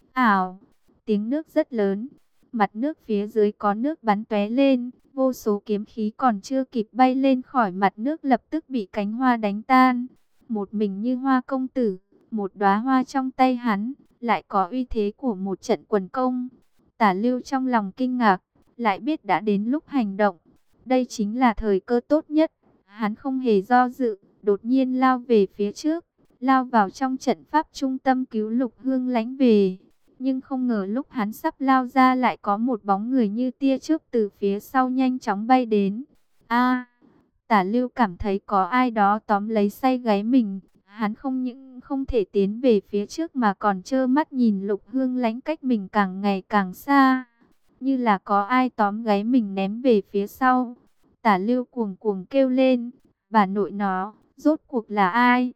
Ảo, tiếng nước rất lớn, mặt nước phía dưới có nước bắn tóe lên, vô số kiếm khí còn chưa kịp bay lên khỏi mặt nước lập tức bị cánh hoa đánh tan. Một mình Như Hoa công tử, một đóa hoa trong tay hắn, lại có uy thế của một trận quần công. Tả Lưu trong lòng kinh ngạc, lại biết đã đến lúc hành động. Đây chính là thời cơ tốt nhất. Hắn không hề do dự, đột nhiên lao về phía trước, lao vào trong trận pháp trung tâm cứu Lục Hương Lãnh về. Nhưng không ngờ lúc hắn sắp lao ra lại có một bóng người như tia chớp từ phía sau nhanh chóng bay đến. A! Tả Lưu cảm thấy có ai đó tóm lấy say gáy mình. Hắn không những không thể tiến về phía trước mà còn trơ mắt nhìn Lục Hương Lãnh cách mình càng ngày càng xa. Như là có ai tóm gáy mình ném về phía sau. Tả Lưu cuồng cuồng kêu lên, bà nội nó, rốt cuộc là ai?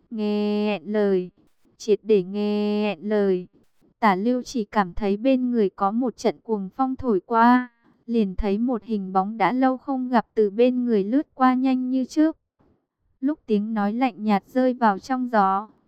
Nghe lời, triệt để nghe lời. Tả Lưu chỉ cảm thấy bên người có một trận cuồng phong thổi qua, liền thấy một hình bóng đã lâu không gặp từ bên người lướt qua nhanh như trước. Lúc tiếng nói lạnh nhạt rơi vào trong gió,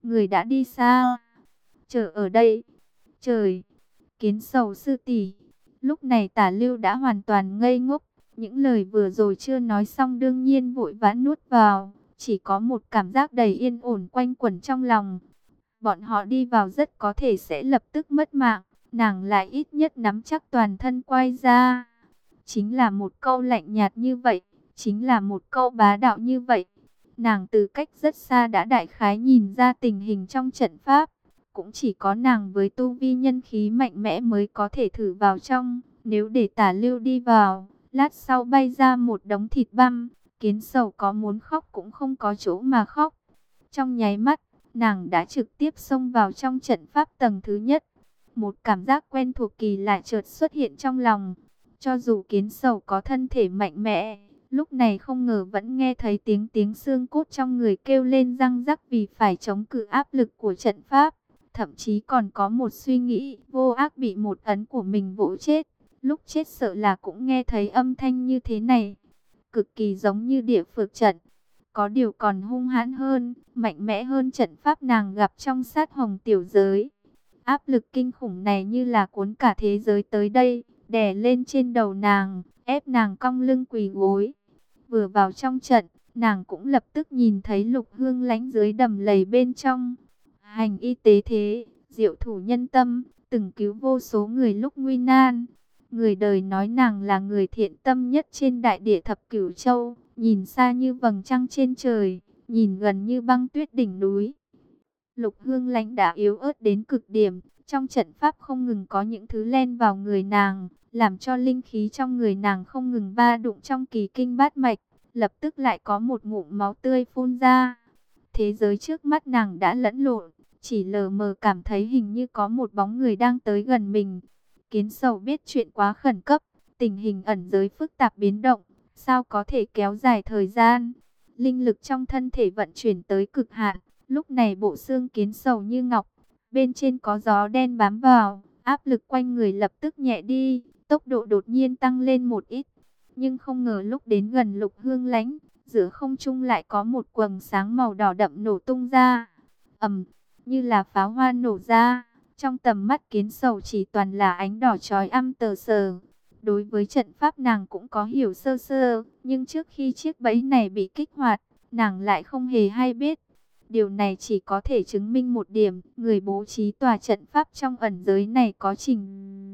người đã đi xa. Chờ ở đây. Trời, Kiến Sầu sư tỷ. Lúc này Tả Lưu đã hoàn toàn ngây ngốc. Những lời vừa rồi chưa nói xong đương nhiên vội vã nuốt vào. Chỉ có một cảm giác đầy yên ổn quanh quẩn trong lòng. Bọn họ đi vào rất có thể sẽ lập tức mất mạng. Nàng lại ít nhất nắm chắc toàn thân quay ra. Chính là một câu lạnh nhạt như vậy. Chính là một câu bá đạo như vậy. Nàng từ cách rất xa đã đại khái nhìn ra tình hình trong trận pháp. Cũng chỉ có nàng với tu vi nhân khí mạnh mẽ mới có thể thử vào trong. Nếu để Tả Lưu đi vào, lát sau bay ra một đống thịt băm, Kiến Sầu có muốn khóc cũng không có chỗ mà khóc. Trong nháy mắt, nàng đã trực tiếp xông vào trong trận pháp tầng thứ nhất. Một cảm giác quen thuộc kỳ lạ chợt xuất hiện trong lòng. Cho dù Kiến Sầu có thân thể mạnh mẽ, lúc này không ngờ vẫn nghe thấy tiếng xương cốt trong người kêu lên răng rắc vì phải chống cự áp lực của trận pháp. Thậm chí còn có một suy nghĩ vô ác bị một ấn của mình vỗ chết. Lúc chết sợ là cũng nghe thấy âm thanh như thế này. Cực kỳ giống như địa phược trận. Có điều còn hung hãn hơn, mạnh mẽ hơn trận pháp nàng gặp trong sát hồng tiểu giới. Áp lực kinh khủng này như là cuốn cả thế giới tới đây, đè lên trên đầu nàng, ép nàng cong lưng quỳ gối. Vừa vào trong trận, nàng cũng lập tức nhìn thấy Lục Hương Lãnh dưới đầm lầy bên trong. Hành y tế thế, diệu thủ nhân tâm, từng cứu vô số người lúc nguy nan. Người đời nói nàng là người thiện tâm nhất trên đại địa thập cửu châu, nhìn xa như vầng trăng trên trời, nhìn gần như băng tuyết đỉnh núi. Lục Hương Lãnh đã yếu ớt đến cực điểm, trong trận pháp không ngừng có những thứ len vào người nàng, làm cho linh khí trong người nàng không ngừng va đụng trong kỳ kinh bát mạch, lập tức lại có một ngụm máu tươi phun ra. Thế giới trước mắt nàng đã lẫn lộn, chỉ lờ mờ cảm thấy hình như có một bóng người đang tới gần mình. Kiến Sầu biết chuyện quá khẩn cấp, tình hình ẩn giới phức tạp biến động, sao có thể kéo dài thời gian. Linh lực trong thân thể vận chuyển tới cực hạn, lúc này bộ xương Kiến Sầu như ngọc, bên trên có gió đen bám vào, áp lực quanh người lập tức nhẹ đi, tốc độ đột nhiên tăng lên một ít. Nhưng không ngờ lúc đến gần Lục Hương Lãnh, giữa không trung lại có một quầng sáng màu đỏ đậm nổ tung ra. Ầm, như là pháo hoa nổ ra, trong tầm mắt Kiến Sầu chỉ toàn là ánh đỏ chói âm tờ sờ. Đối với trận pháp nàng cũng có hiểu sơ sơ, nhưng trước khi chiếc bẫy này bị kích hoạt, nàng lại không hề hay biết. Điều này chỉ có thể chứng minh một điểm, người bố trí tòa trận pháp trong ẩn giới này có trình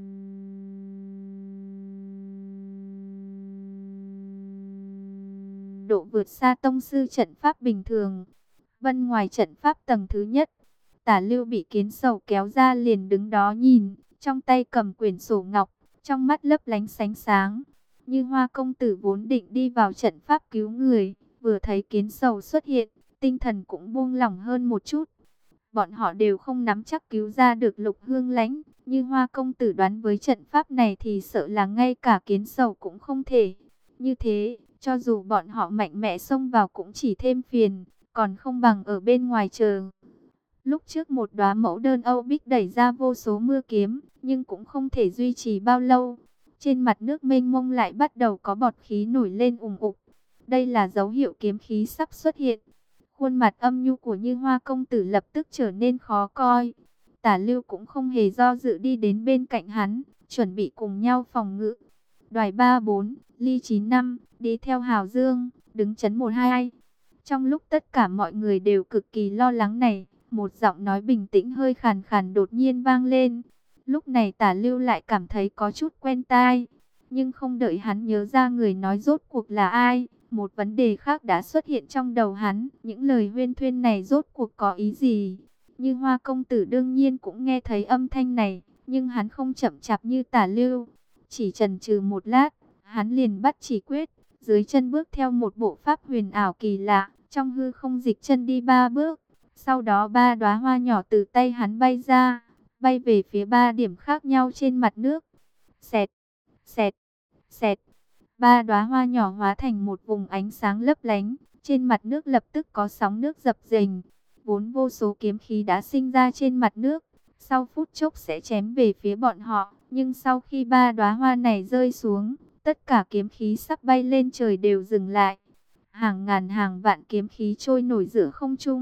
độ vượt xa tông sư trận pháp bình thường. Bên ngoài trận pháp tầng thứ nhất, Tả Lưu bị Kiến Sầu kéo ra liền đứng đó nhìn, trong tay cầm quyển sổ ngọc, trong mắt lấp lánh sáng sáng. Như Hoa công tử vốn định đi vào trận pháp cứu người, vừa thấy Kiến Sầu xuất hiện, tinh thần cũng buông lỏng hơn một chút. Bọn họ đều không nắm chắc cứu ra được Lục Hương Lãnh, như Hoa công tử đoán với trận pháp này thì sợ là ngay cả Kiến Sầu cũng không thể. Như thế, cho dù bọn họ mạnh mẽ xông vào cũng chỉ thêm phiền, còn không bằng ở bên ngoài chờ. Lúc trước một đóa mẫu đơn Âu Bích đẩy ra vô số mưa kiếm, nhưng cũng không thể duy trì bao lâu. Trên mặt nước mênh mông lại bắt đầu có bọt khí nổi lên ùng ục. Đây là dấu hiệu kiếm khí sắp xuất hiện. Khuôn mặt âm nhu của Như Hoa công tử lập tức trở nên khó coi. Tả Lưu cũng không hề do dự đi đến bên cạnh hắn, chuẩn bị cùng nhau phòng ngự. Đoài 34, ly 95, đi theo Hào Dương, đứng chấn 12. Trong lúc tất cả mọi người đều cực kỳ lo lắng này, một giọng nói bình tĩnh hơi khàn khàn đột nhiên vang lên. Lúc này Tả Lưu lại cảm thấy có chút quen tai, nhưng không đợi hắn nhớ ra người nói rốt cuộc là ai, một vấn đề khác đã xuất hiện trong đầu hắn. Những lời huyên thuyên này rốt cuộc có ý gì? Như Hoa công tử đương nhiên cũng nghe thấy âm thanh này, nhưng hắn không chậm chạp như Tả Lưu. Chỉ chần chừ một lát, hắn liền bắt chỉ quyết, dưới chân bước theo một bộ pháp huyền ảo kỳ lạ, trong hư không dịch chân đi 3 bước. Sau đó 3 đóa hoa nhỏ từ tay hắn bay ra, bay về phía 3 điểm khác nhau trên mặt nước. Xẹt, xẹt, xẹt. 3 đóa hoa nhỏ hóa thành một vùng ánh sáng lấp lánh, trên mặt nước lập tức có sóng nước dập dềnh. Vốn vô số kiếm khí đã sinh ra trên mặt nước, sau phút chốc sẽ chém về phía bọn họ, nhưng sau khi 3 đóa hoa này rơi xuống, tất cả kiếm khí sắp bay lên trời đều dừng lại. Hàng ngàn hàng vạn kiếm khí trôi nổi giữa không trung,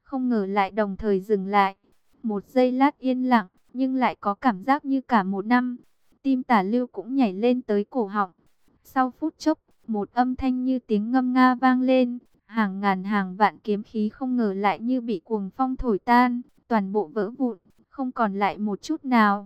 không ngờ lại đồng thời dừng lại. Một giây lát yên lặng, nhưng lại có cảm giác như cả một năm. Tim Tả Lưu cũng nhảy lên tới cổ họng. Sau phút chốc, một âm thanh như tiếng ngâm nga vang lên. Hàng ngàn hàng vạn kiếm khí không ngờ lại như bị cuồng phong thổi tan, toàn bộ vỡ vụn, không còn lại một chút nào.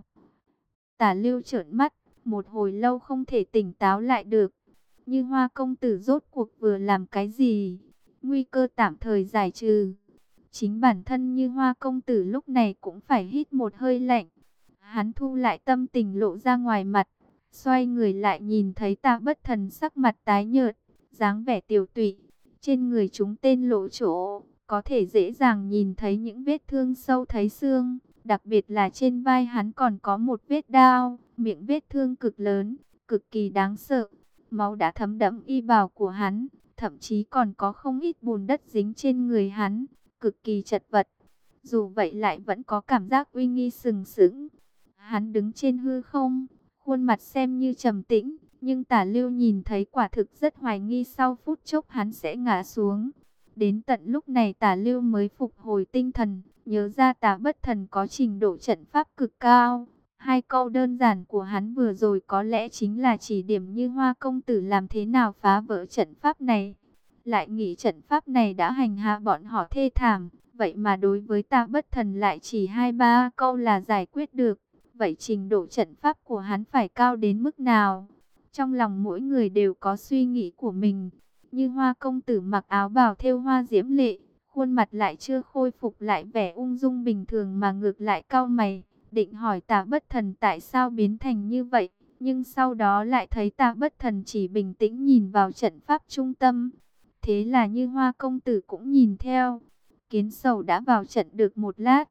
Tả Lưu trợn mắt, một hồi lâu không thể tỉnh táo lại được. Như Hoa công tử rốt cuộc vừa làm cái gì? Nguy cơ tạm thời giải trừ. Chính bản thân Như Hoa công tử lúc này cũng phải hít một hơi lạnh. Hắn thu lại tâm tình lộ ra ngoài mặt, xoay người lại nhìn thấy Tạ Bất Thần sắc mặt tái nhợt, dáng vẻ tiều tụy. Trên người chúng tên lỗ chỗ, có thể dễ dàng nhìn thấy những vết thương sâu thấy xương. Đặc biệt là trên vai hắn còn có một vết đao, miệng vết thương cực lớn, cực kỳ đáng sợ. Máu đã thấm đẫm y bào của hắn, thậm chí còn có không ít bùn đất dính trên người hắn, cực kỳ chật vật. Dù vậy lại vẫn có cảm giác uy nghi sừng sững. Hắn đứng trên hư không, khuôn mặt xem như trầm tĩnh, nhưng Tả Lưu nhìn thấy quả thực rất hoài nghi sau phút chốc hắn sẽ ngã xuống. Đến tận lúc này Tả Lưu mới phục hồi tinh thần, nhớ ra Tạ Bất Thần có trình độ trận pháp cực cao. Hai câu đơn giản của hắn vừa rồi có lẽ chính là chỉ điểm Như Hoa công tử làm thế nào phá vỡ trận pháp này. Lại nghĩ trận pháp này đã hành hạ bọn họ thê thảm, vậy mà đối với Tạ Bất Thần lại chỉ 2-3 câu là giải quyết được. Vậy trình độ trận pháp của hắn phải cao đến mức nào? Trong lòng mỗi người đều có suy nghĩ của mình. Như Hoa công tử mặc áo bào thêu hoa diễm lệ, khuôn mặt lại chưa khôi phục lại vẻ ung dung bình thường mà ngược lại cau mày, định hỏi Tạ Bất Thần tại sao biến thành như vậy, nhưng sau đó lại thấy Tạ Bất Thần chỉ bình tĩnh nhìn vào trận pháp trung tâm. Thế là Như Hoa công tử cũng nhìn theo. Kiến Sầu đã vào trận được một lát.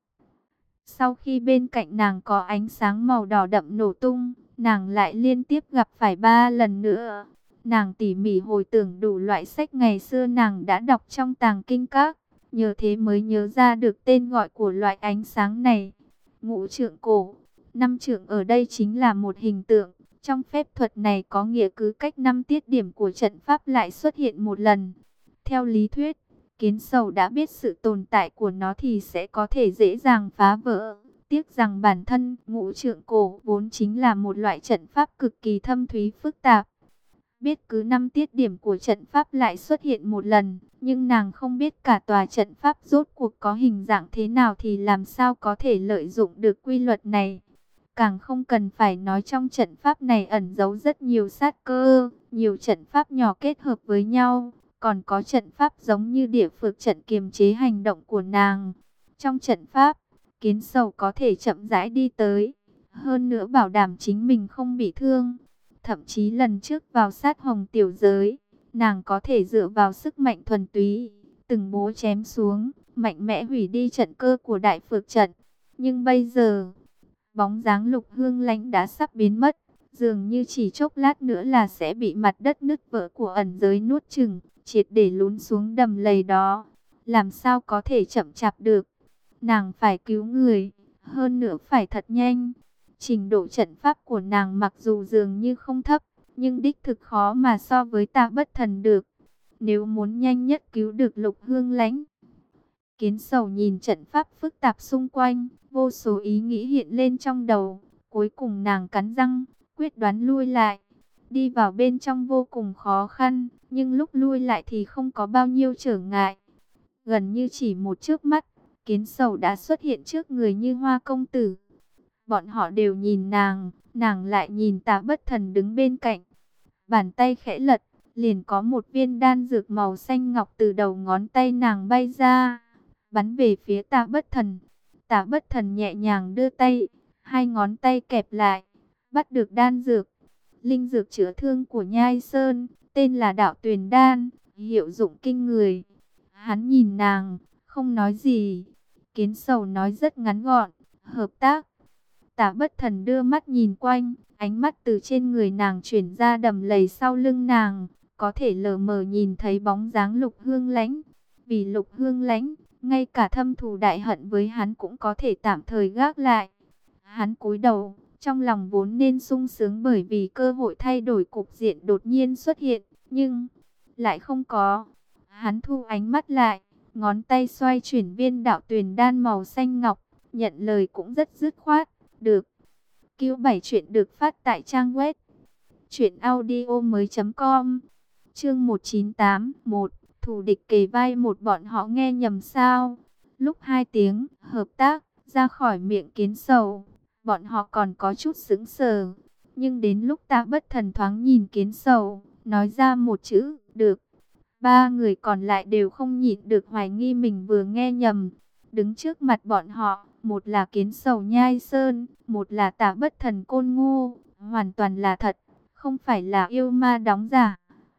Sau khi bên cạnh nàng có ánh sáng màu đỏ đậm nổ tung, nàng lại liên tiếp gặp phải 3 lần nữa. Nàng tỉ mỉ hồi tưởng đủ loại sách ngày xưa nàng đã đọc trong tàng kinh các, nhờ thế mới nhớ ra được tên gọi của loại ánh sáng này. Ngũ trượng cổ, 5 trượng ở đây chính là một hình tượng. Trong phép thuật này có nghĩa cứ cách 5 tiết điểm của trận pháp lại xuất hiện một lần. Theo lý thuyết, Kiến Sầu đã biết sự tồn tại của nó thì sẽ có thể dễ dàng phá vỡ. Tiếc rằng bản thân ngũ trượng cổ vốn chính là một loại trận pháp cực kỳ thâm thúy phức tạp. Biết cứ 5 tiết điểm của trận pháp lại xuất hiện một lần, nhưng nàng không biết cả tòa trận pháp rốt cuộc có hình dạng thế nào thì làm sao có thể lợi dụng được quy luật này. Càng không cần phải nói trong trận pháp này ẩn giấu rất nhiều sát cơ, nhiều trận pháp nhỏ kết hợp với nhau. Còn có trận pháp giống như địa phược trận kiềm chế hành động của nàng. Trong trận pháp, Kiến Sầu có thể chậm rãi đi tới. Hơn nữa bảo đảm chính mình không bị thương. Thậm chí lần trước vào sát hồng tiểu giới, nàng có thể dựa vào sức mạnh thuần túy. Từng búa chém xuống, mạnh mẽ hủy đi trận cơ của đại phược trận. Nhưng bây giờ, bóng dáng Lục Hương Lãnh đã sắp biến mất. Dường như chỉ chốc lát nữa là sẽ bị mặt đất nứt vỡ của ẩn giới nuốt chửng, triệt để lún xuống đầm lầy đó. Làm sao có thể chậm chạp được? Nàng phải cứu người, hơn nữa phải thật nhanh. Trình độ trận pháp của nàng mặc dù dường như không thấp, nhưng đích thực khó mà so với Tạ Bất Thần được. Nếu muốn nhanh nhất cứu được Lục Hương Lãnh. Kiến Sầu nhìn trận pháp phức tạp xung quanh, vô số ý nghĩ hiện lên trong đầu. Cuối cùng nàng cắn răng, quyết đoán lui lại. Đi vào bên trong vô cùng khó khăn, nhưng lúc lui lại thì không có bao nhiêu trở ngại. Gần như chỉ một chớp mắt, Kiến Sầu đã xuất hiện trước người Như Hoa công tử. Bọn họ đều nhìn nàng lại nhìn Tạ Bất Thần đứng bên cạnh. Bàn tay khẽ lật, liền có một viên đan dược màu xanh ngọc từ đầu ngón tay nàng bay ra, bắn về phía Tạ Bất Thần. Tạ Bất Thần nhẹ nhàng đưa tay, hai ngón tay kẹp lại, bắt được đan dược. Linh dược chữa thương của Nhai Sơn, tên là Đạo Tuyền Đan, hiệu dụng kinh người. Hắn nhìn nàng, không nói gì. Kiến Sầu nói rất ngắn gọn, hợp tác. Tạ Bất Thần đưa mắt nhìn quanh, ánh mắt từ trên người nàng chuyển ra đầm lầy sau lưng nàng, có thể lờ mờ nhìn thấy bóng dáng Lục Hương Lãnh. Vì Lục Hương Lãnh, ngay cả thâm thù đại hận với hắn cũng có thể tạm thời gác lại. Hắn cúi đầu, trong lòng vốn nên sung sướng bởi vì cơ hội thay đổi cục diện đột nhiên xuất hiện, nhưng lại không có. Hắn thu ánh mắt lại, ngón tay xoay chuyển viên đạo tuyền đan màu xanh ngọc, nhận lời cũng rất dứt khoát. Được. Q7 chuyện được phát tại trang web truyệnaudiomoi.com. Chương 198, thù địch kề vai một, bọn họ nghe nhầm sao? Lúc hai tiếng hợp tác ra khỏi miệng Kiến Sầu, bọn họ còn có chút sững sờ, nhưng đến lúc Tạ Bất Thần thoáng nhìn Kiến Sầu, nói ra một chữ, được, ba người còn lại đều không nhịn được hoài nghi mình vừa nghe nhầm. Đứng trước mặt bọn họ, một là Kiến Sầu Nhai Sơn, một là Tạ Bất Thần Côn Ngô, hoàn toàn là thật, không phải là yêu ma đóng giả.